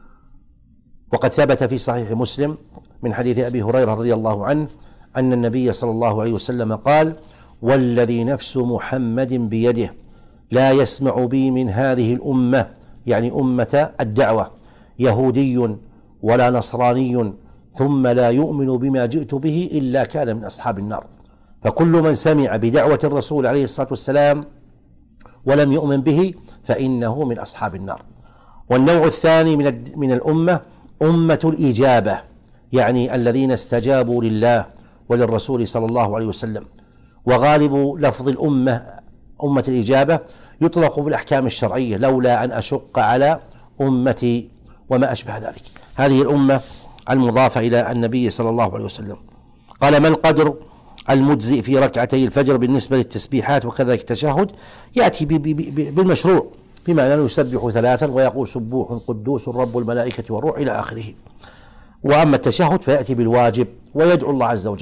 وقد ثبت في صحيح مسلم من حديث أبي هريرة رضي الله عنه أن النبي صلى الله عليه وسلم قال والذي نفس محمد بيده لا يسمع بي من هذه الأمة، يعني أمة الدعوة، يهودي ولا نصراني ثم لا يؤمن بما جئت به إلا كان من أصحاب النار. فكل من سمع بدعوة الرسول عليه الصلاة والسلام ولم يؤمن به فإنه من أصحاب النار. والنوع الثاني من من الأمة أمة الإجابة، يعني الذين استجابوا لله وللرسول صلى الله عليه وسلم. وغالب لفظ الأمة أمة الإجابة يطلق بالأحكام الشرعية، لولا أن أشق على أمتي وما أشبه ذلك. هذه الأمة المضافة إلى النبي صلى الله عليه وسلم. قال ما القدر المجزئ في ركعتي الفجر بالنسبة للتسبيحات وكذلك التشهد؟ يأتي بالمشروع، بمعنى أنه يسبح ثلاثا ويقول سبوح قدوس رب الملائكة والروح إلى آخره. وأما التشهد فيأتي بالواجب ويدعو الله عز وجل.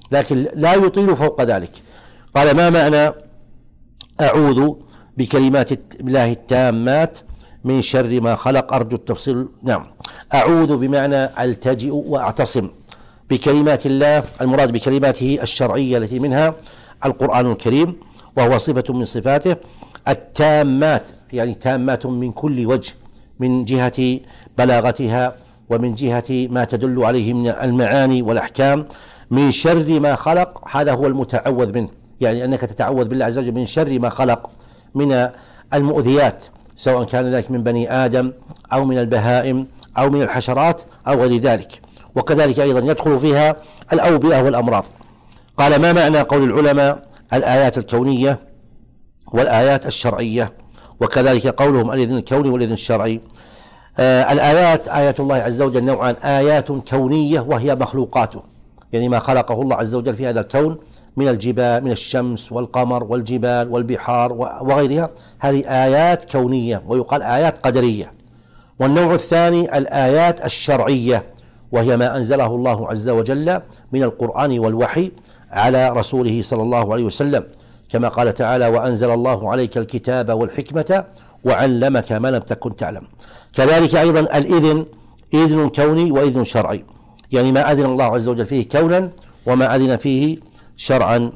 لكن لا يطيل فوق ذلك. قال ما معنى أعوذ بكلمات الله التامات من شر ما خلق؟ أرجو التفصيل. نعم، أعوذ بمعنى ألتجئ وأعتصم بكلمات الله، المراد بكلماته الشرعية التي منها القرآن الكريم، وهو صفة من صفاته التامات، يعني تامات من كل وجه، من جهة بلاغتها ومن جهة ما تدل عليه من المعاني والأحكام. من شر ما خلق، هذا هو المتعوذ منه، يعني أنك تتعوذ بالله عز وجل من شر ما خلق من المؤذيات، سواء كان ذلك من بني آدم أو من البهائم أو من الحشرات أو غير ذلك. وكذلك أيضا يدخل فيها الأوبئة والأمراض. قال ما معنى قول العلماء الآيات الكونية والآيات الشرعية؟ وكذلك قولهم الإذن الكوني والإذن الشرعي. آه الآيات، آيات الله عز وجل نوعان: آيات كونية وهي مخلوقاته، يعني ما خلقه الله عز وجل في هذا الكون من الجبال، من الشمس والقمر والجبال والبحار وغيرها، هذه آيات كونية، ويقال آيات قدرية. والنوع الثاني الآيات الشرعية، وهي ما أنزله الله عز وجل من القرآن والوحي على رسوله صلى الله عليه وسلم، كما قال تعالى: وأنزل الله عليك الكتاب والحكمة وعلمك ما لم تكن تعلم. كذلك أيضا الإذن، إذن كوني وإذن شرعي، يعني ما أذن الله عز وجل فيه كونا وما أذن فيه شرعا.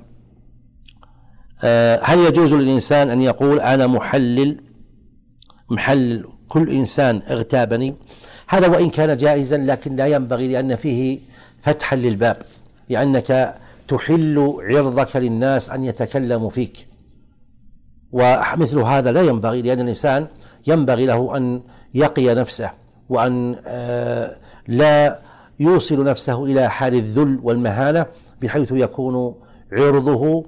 هل يجوز للإنسان أن يقول أنا محلل محلل كل إنسان اغتابني؟ هذا وإن كان جائزا لكن لا ينبغي، لأن فيه فتحا للباب، لأنك تحل عرضك للناس أن يتكلموا فيك، ومثل هذا لا ينبغي، لأن الإنسان ينبغي له أن يقي نفسه، وأن لا يوصل نفسه إلى حال الذل والمهانة بحيث يكون عرضه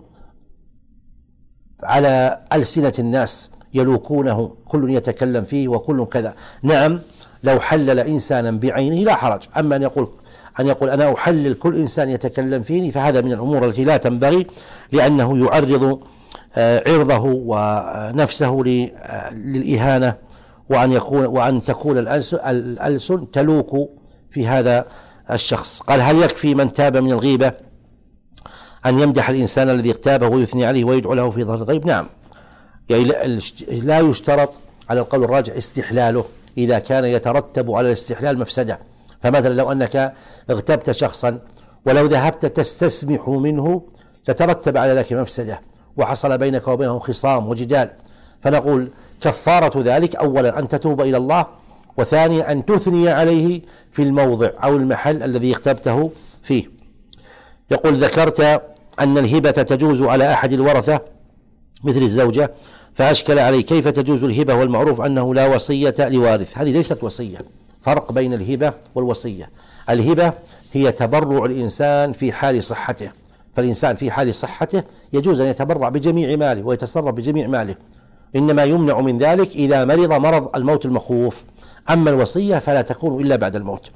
على ألسنة الناس يلوكونه، كل يتكلم فيه وكل كذا. نعم، لو حلل إنسانا بعينه لا حرج، أما أن يقول أن يقول أنا أحلل كل إنسان يتكلم فيني، فهذا من الأمور التي لا تنبغي، لأنه يعرض عرضه ونفسه للإهانة، وأن يكون وأن تكون الألسن تلوك في هذا الشخص. قال هل يكفي من تاب من الغيبة أن يمدح الإنسان الذي اغتابه ويثني عليه ويدعو له في ظهر الغيب؟ نعم، يعني لا يشترط على القول الراجح استحلاله إذا كان يترتب على الاستحلال مفسدة. فمثلا لو أنك اغتبت شخصا ولو ذهبت تستسمح منه لترتب على ذلك مفسدة، وحصل بينك وبينه خصام وجدال، فنقول كفارة ذلك أولا أن تتوب إلى الله، وثانيا أن تثني عليه في الموضع أو المحل الذي اغتبته فيه. يقول ذكرت أن الهبة تجوز على أحد الورثة مثل الزوجة، فأشكل علي كيف تجوز الهبة والمعروف أنه لا وصية لوارث؟ هذه ليست وصية، فرق بين الهبة والوصية. الهبة هي تبرع الإنسان في حال صحته، فالإنسان في حال صحته يجوز أن يتبرع بجميع ماله ويتصرف بجميع ماله، إنما يمنع من ذلك إذا مرض مرض الموت المخوف. أما الوصية فلا تكون إلا بعد الموت،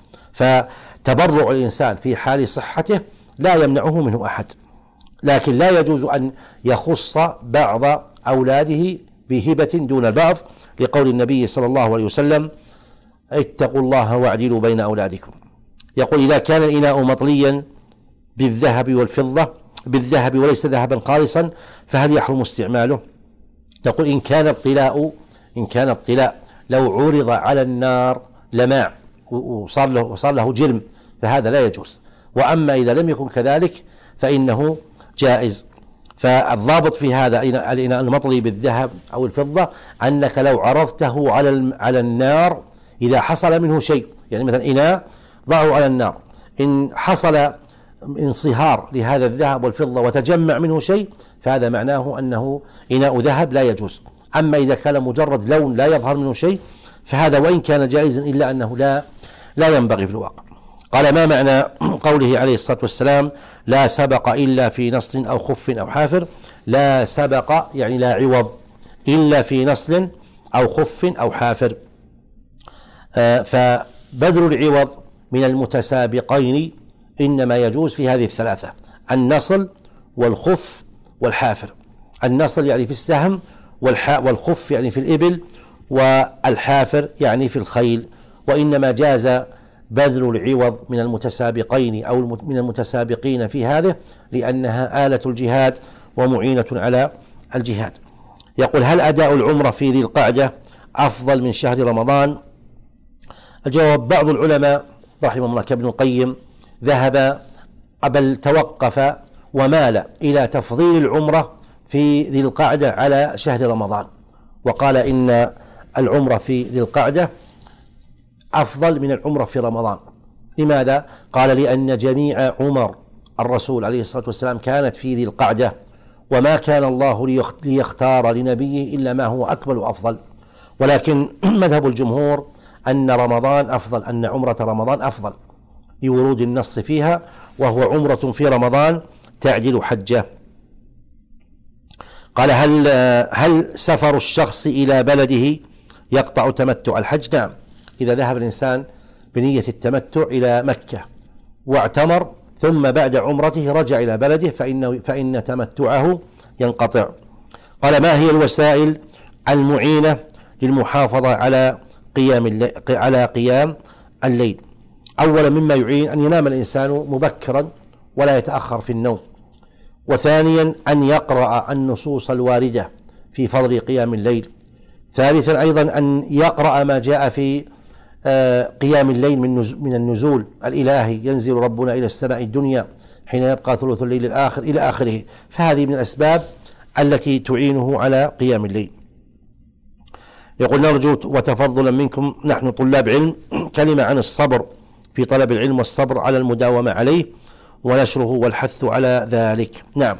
فتبرع الإنسان في حال صحته لا يمنعه منه أحد، لكن لا يجوز أن يخص بعض أولاده بهبة دون البعض، لقول النبي صلى الله عليه وسلم اتقوا الله واعدلوا بين أولادكم. يقول إذا كان الإناء مطليا بالذهب والفضة بالذهب وليس ذهبا خالصا فهل يحرم استعماله؟ تقول إن كان الطلاء إن كان الطلاء لو عرض على النار لماع وصار له, وصار له جرم فهذا لا يجوز، وأما إذا لم يكن كذلك فإنه جائز. فالضابط في هذا الإناء المطلي بالذهب أو الفضة أنك لو عرضته على على النار إذا حصل منه شيء، يعني مثلا إناء ضعه على النار، إن حصل انصهار لهذا الذهب والفضة وتجمع منه شيء فهذا معناه أنه إناء ذهب لا يجوز. أما إذا كان مجرد لون لا يظهر منه شيء فهذا وإن كان جائزا إلا أنه لا لا ينبغي في الواقع. قال ما معنى قوله عليه الصلاة والسلام لا سبق إلا في نصل أو خف أو حافر؟ لا سبق يعني لا عوض إلا في نصل أو خف أو حافر. آه فبذل العوض من المتسابقين إنما يجوز في هذه الثلاثة: النصل والخف والحافر. النصل يعني في السهم، والخف يعني في الإبل، والحافر يعني في الخيل. وإنما جاز بذل العوض من المتسابقين أو من المتسابقين في هذا، لأنها آلة الجهاد ومعينة على الجهاد. يقول: هل أداء العمرة في ذي القعدة أفضل من شهر رمضان؟ الجواب: بعض العلماء رحمه الله كابن القيم ذهب بل توقف ومال إلى تفضيل العمرة في ذي القعدة على شهر رمضان، وقال إن العمرة في ذي القعدة أفضل من العمرة في رمضان. لماذا؟ قال: لأن جميع عمر الرسول عليه الصلاة والسلام كانت في ذي القعدة، وما كان الله ليختار لنبيه إلا ما هو أكمل وأفضل. ولكن مذهب الجمهور أن رمضان أفضل، أن عمرة رمضان أفضل لورود النص فيها، وهو عمرة في رمضان تعدل حجة. قال: هل هل سفر الشخص إلى بلده يقطع تمتع الحج؟ نعم، إذا ذهب الإنسان بنية التمتع إلى مكة واعتمر ثم بعد عمرته رجع إلى بلده فإنه فإن تمتعه ينقطع. قال: ما هي الوسائل المعينة للمحافظة على قيام الليل على قيام الليل؟ أولا مما يعين أن ينام الإنسان مبكرا ولا يتأخر في النوم، وثانيا أن يقرأ النصوص الواردة في فضل قيام الليل، ثالثا أيضا أن يقرأ ما جاء في قيام الليل من النزول الإلهي، ينزل ربنا إلى السماء الدنيا حين يبقى ثلث الليل الآخر إلى آخره، فهذه من الأسباب التي تعينه على قيام الليل. يقول: نرجو وتفضلا منكم نحن طلاب علم كلمة عن الصبر في طلب العلم والصبر على المداومة عليه ونشره والحث على ذلك. نعم،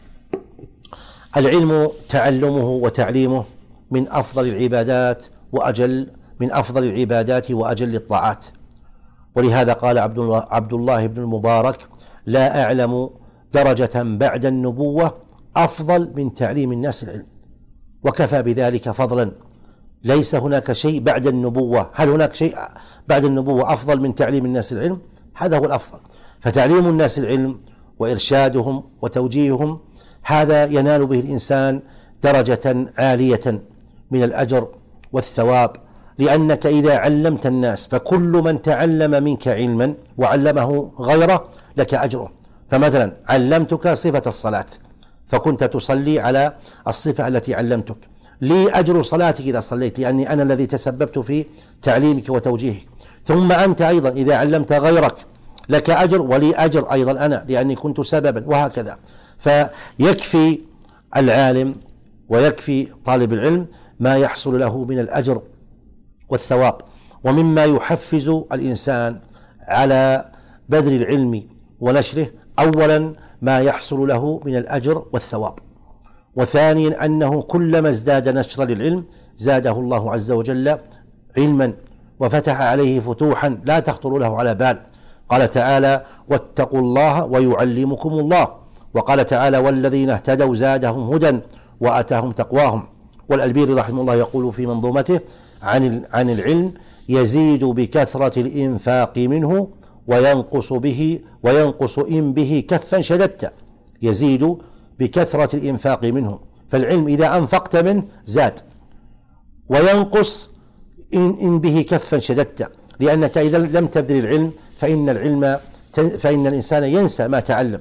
العلم تعلمه وتعليمه من أفضل العبادات وأجل من أفضل العبادات وأجل الطاعات، ولهذا قال عبد الله, عبد الله بن المبارك: لا أعلم درجة بعد النبوة أفضل من تعليم الناس العلم، وكفى بذلك فضلا. ليس هناك شيء بعد النبوة. هل هناك شيء بعد النبوة أفضل من تعليم الناس العلم؟ هذا هو الأفضل. فتعليم الناس العلم وإرشادهم وتوجيههم هذا ينال به الإنسان درجة عالية من الأجر والثواب، لأنك إذا علمت الناس فكل من تعلم منك علما وعلمه غيره لك أجره. فمثلا علمتك صفة الصلاة فكنت تصلي على الصفة التي علمتك، لي أجر صلاتك إذا صليت، لأني أنا الذي تسببت في تعليمك وتوجيهك. ثم أنت أيضا إذا علمت غيرك لك أجر ولي أجر أيضا أنا، لأني كنت سببا، وهكذا. فيكفي العالم ويكفي طالب العلم ما يحصل له من الأجر والثواب. ومما يحفز الإنسان على بذل العلم ونشره أولا ما يحصل له من الأجر والثواب، وثانيا أنه كلما ازداد نشر للعلم زاده الله عز وجل علما وفتح عليه فتوحا لا تخطر له على بال. قال تعالى: واتقوا الله ويعلمكم الله. وقال تعالى: والذين اهتدوا زادهم هدى وآتاهم تقواهم. والألبيري رحمه الله يقول في منظومته عن عن العلم: يزيد بكثرة الإنفاق منه وينقص به وينقص إن به كفا شددت. يزيد بكثرة الإنفاق منه، فالعلم إذا أنفقت منه زاد، وينقص إن, إن به كفا شددت، لأنك إذا لم تبذل العلم فإن العلم فإن الإنسان ينسى ما تعلم.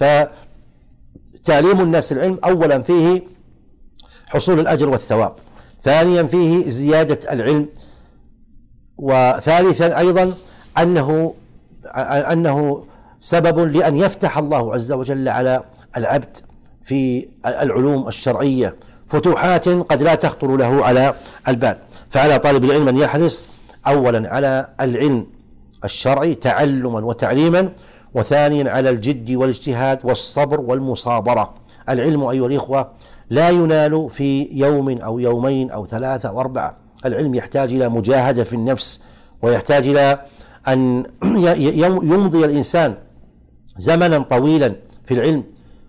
فتعليم الناس العلم أولا فيه حصول الأجر والثواب، ثانيا فيه زيادة العلم، وثالثا أيضا أنه أنه سبب لأن يفتح الله عز وجل على العبد في العلوم الشرعية فتوحات قد لا تخطر له على البال. فعلى طالب العلم أن يحرص أولا على العلم الشرعي تعلما وتعليما، وثانيا على الجد والاجتهاد والصبر والمصابرة. العلم أيها الإخوة لا ينال في يوم أو يومين أو ثلاثة أو أربعة. العلم يحتاج إلى مجاهدة في النفس، ويحتاج إلى أن يمضي الإنسان زمنا طويلا في العلم.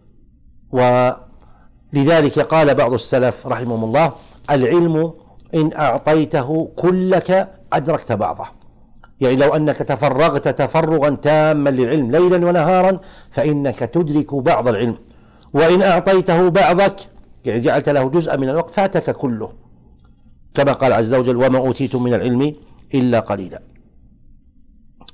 ولذلك قال بعض السلف رحمهم الله: العلم إن أعطيته كلك أدركت بعضه. يعني لو أنك تفرغت تفرغا تاما للعلم ليلا ونهارا فإنك تدرك بعض العلم، وإن أعطيته بعضك يعني جعلت له جزءا من الوقت فاتك كله، كما قال عز وجل: وما أوتيتم من العلم إلا قليلا.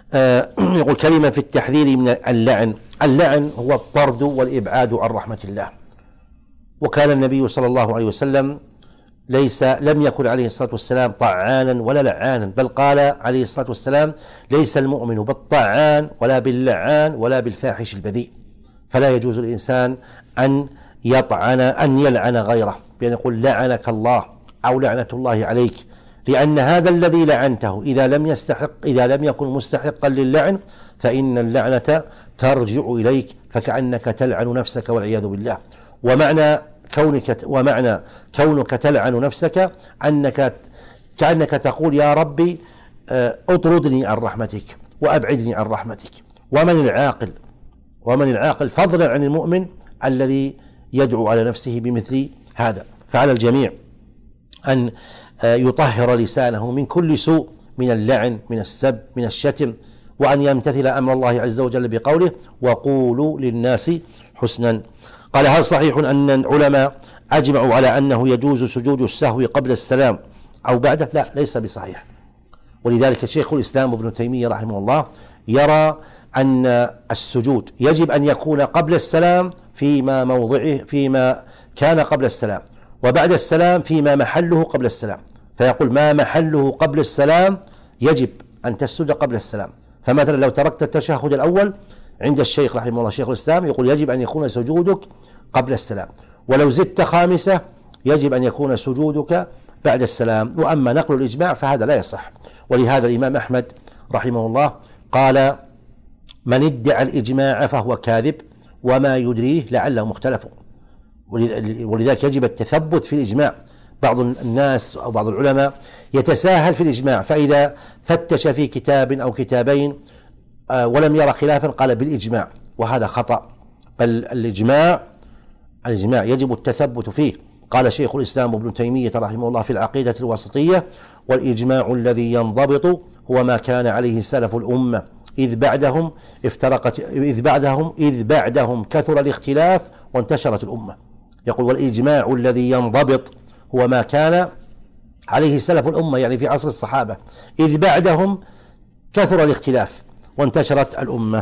آه يقول كلمة في التحذير من اللعن. اللعن هو الطرد والإبعاد عن رحمة الله. وكان النبي صلى الله عليه وسلم ليس لم يكن عليه الصلاة والسلام طعانا ولا لعانا، بل قال عليه الصلاة والسلام: ليس المؤمن بالطعان ولا باللعان ولا بالفاحش البذيء. فلا يجوز الإنسان أن يطعن أن يلعن غيره بأن يقول لعنك الله أو لعنة الله عليك، لأن هذا الذي لعنته إذا لم يستحق إذا لم يكن مستحقا للعن فإن اللعنة ترجع إليك، فكأنك تلعن نفسك والعياذ بالله. ومعنى كونك ومعنى كونك تلعن نفسك أنك كأنك تقول: يا ربي اطردني عن رحمتك وأبعدني عن رحمتك. ومن العاقل ومن العاقل فضلا عن المؤمن الذي يدعو على نفسه بمثل هذا. فعلى الجميع أن يطهر لسانه من كل سوء، من اللعن، من السب، من الشتم، وأن يمتثل أمر الله عز وجل بقوله: وقولوا للناس حسنا. قال: هل صحيح أن العلماء أجمعوا على أنه يجوز سجود السهو قبل السلام أو بعده؟ لا، ليس بصحيح. ولذلك شيخ الإسلام ابن تيمية رحمه الله يرى أن السجود يجب أن يكون قبل السلام فيما موضعه فيما كان قبل السلام، وبعد السلام فيما محله قبل السلام. فيقول: ما محله قبل السلام يجب أن تسجد قبل السلام. فمثلا لو تركت التشهد الأول عند الشيخ رحمه الله شيخ الإسلام يقول: يجب أن يكون سجودك قبل السلام، ولو زدت خامسة يجب أن يكون سجودك بعد السلام. وأما نقل الإجماع فهذا لا يصح. ولهذا الإمام أحمد رحمه الله قال: من ادعى الإجماع فهو كاذب وما يدريه لعله مختلف. ولذلك يجب التثبت في الإجماع. بعض الناس أو بعض العلماء يتساهل في الإجماع، فإذا فتش في كتاب أو كتابين ولم يرى خلافا قال بالإجماع، وهذا خطأ. بل الإجماع الإجماع يجب التثبت فيه. قال شيخ الإسلام ابن تيمية رحمه الله في العقيدة الوسطية: والإجماع الذي ينضبط هو ما كان عليه سلف الأمة إذ بعدهم افترقت إذ بعدهم إذ بعدهم كثر الاختلاف وانتشرت الأمة. يقول: والإجماع الذي ينضبط هو ما كان عليه سلف الأمة، يعني في عصر الصحابة، إذ بعدهم كثر الاختلاف وانتشرت الأمة.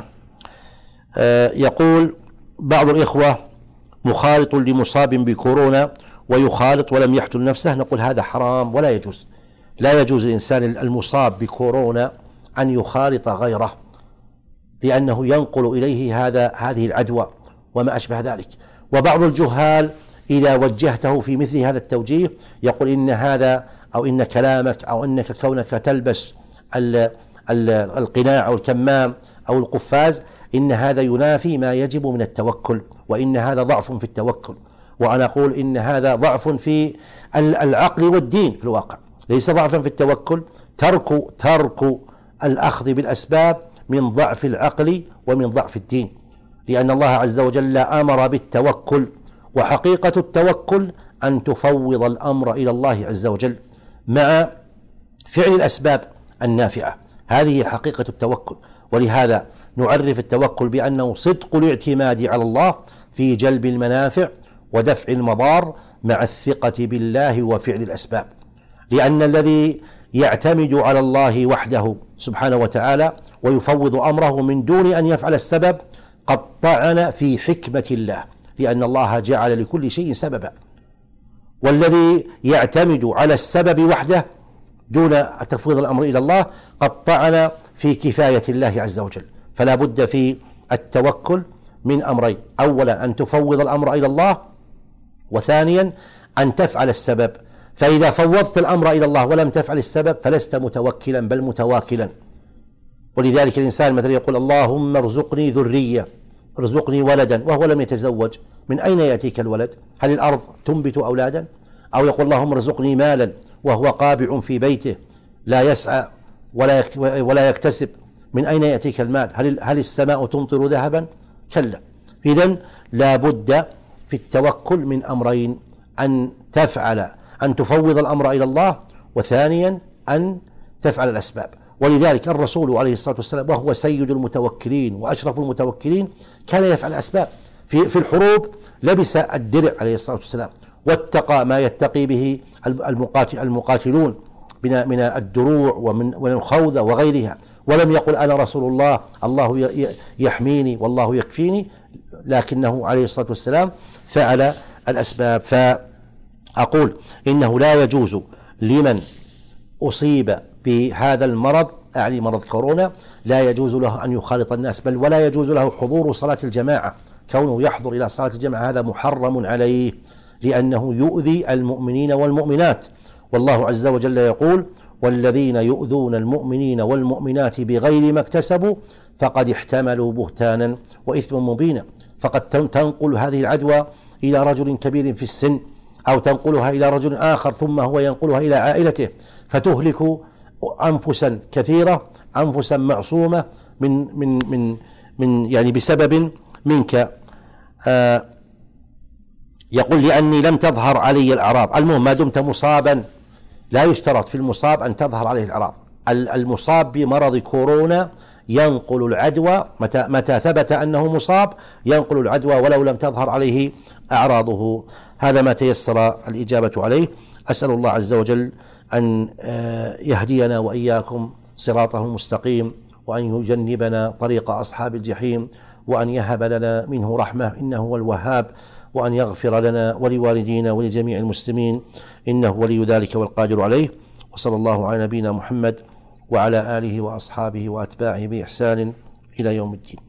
آه يقول بعض الإخوة: مخالط لمصاب بكورونا ويخالط ولم يحتل نفسه. نقول: هذا حرام ولا يجوز. لا يجوز الإنسان المصاب بكورونا أن يخالط غيره، لأنه ينقل إليه هذا هذه العدوى وما أشبه ذلك. وبعض الجهال إذا وجهته في مثل هذا التوجيه يقول: إن هذا أو إن كلامك أو إنك كونك تلبس القناع أو الكمام أو القفاز إن هذا ينافي ما يجب من التوكل، وإن هذا ضعف في التوكل. وأنا أقول إن هذا ضعف في العقل والدين في الواقع، ليس ضعفا في التوكل. ترك ترك الأخذ بالأسباب من ضعف العقل ومن ضعف الدين، لأن الله عز وجل أمر بالتوكل، وحقيقة التوكل أن تفوض الأمر إلى الله عز وجل مع فعل الأسباب النافعة. هذه حقيقة التوكل. ولهذا نعرف التوكل بأنه صدق الاعتماد على الله في جلب المنافع ودفع المضار مع الثقة بالله وفعل الأسباب. لأن الذي يعتمد على الله وحده سبحانه وتعالى ويفوض أمره من دون أن يفعل السبب قد طعن في حكمة الله، لأن الله جعل لكل شيء سببا. والذي يعتمد على السبب وحده دون تفويض الأمر إلى الله قد طعن في كفاية الله عز وجل. فلا بد في التوكل من أمرين: أولا أن تفوض الأمر إلى الله، وثانيا أن تفعل السبب. فإذا فوضت الأمر إلى الله ولم تفعل السبب فلست متوكلا بل متواكلا. ولذلك الإنسان مثلا يقول: اللهم ارزقني ذرية، ارزقني ولدا، وهو لم يتزوج. من أين يأتيك الولد؟ هل الأرض تنبت أولادا؟ أو يقول: اللهم ارزقني مالا، وهو قابع في بيته لا يسعى ولا ولا يكتسب. من أين يأتيك المال؟ هل هل السماء تمطر ذهبا؟ كلا. إذن لا بد في التوكل من أمرين: أن تفعل أن تفوض الأمر إلى الله، وثانيا أن تفعل الأسباب. ولذلك الرسول عليه الصلاة والسلام وهو سيد المتوكلين وأشرف المتوكلين كان يفعل الأسباب. في في الحروب لبس الدرع عليه الصلاة والسلام، واتقى ما يتقي به المقاتل المقاتلون من من الدروع ومن الخوذة وغيرها، ولم يقل أنا رسول الله الله يحميني والله يكفيني، لكنه عليه الصلاة والسلام فعل الأسباب. فأقول إنه لا يجوز لمن أصيب بهذا المرض، أعني مرض كورونا، لا يجوز له أن يخالط الناس، بل ولا يجوز له حضور صلاة الجماعة. كونه يحضر إلى صلاة الجماعة هذا محرم عليه، لأنه يؤذي المؤمنين والمؤمنات. والله عز وجل يقول: والذين يؤذون المؤمنين والمؤمنات بغير ما اكتسبوا فقد احتملوا بهتانا وإثما مبينا. فقد تنقل هذه العدوى إلى رجل كبير في السن، أو تنقلها إلى رجل آخر ثم هو ينقلها إلى عائلته، فتهلك أنفسا كثيرة، أنفسا معصومة من من من من يعني بسبب منك. آه يقول: لأني لم تظهر علي الأعراض. المهم ما دمت مصابا، لا يشترط في المصاب أن تظهر عليه الأعراض. المصاب بمرض كورونا ينقل العدوى متى, متى ثبت أنه مصاب، ينقل العدوى ولو لم تظهر عليه أعراضه. هذا ما تيسر الإجابة عليه. أسأل الله عز وجل أن يهدينا وإياكم صراطه المستقيم، وأن يجنبنا طريق أصحاب الجحيم، وأن يهب لنا منه رحمة إنه هو الوهاب، وأن يغفر لنا ولوالدينا ولجميع المسلمين إنه ولي ذلك والقادر عليه. وصلى الله على نبينا محمد وعلى آله وأصحابه وأتباعه بإحسان إلى يوم الدين.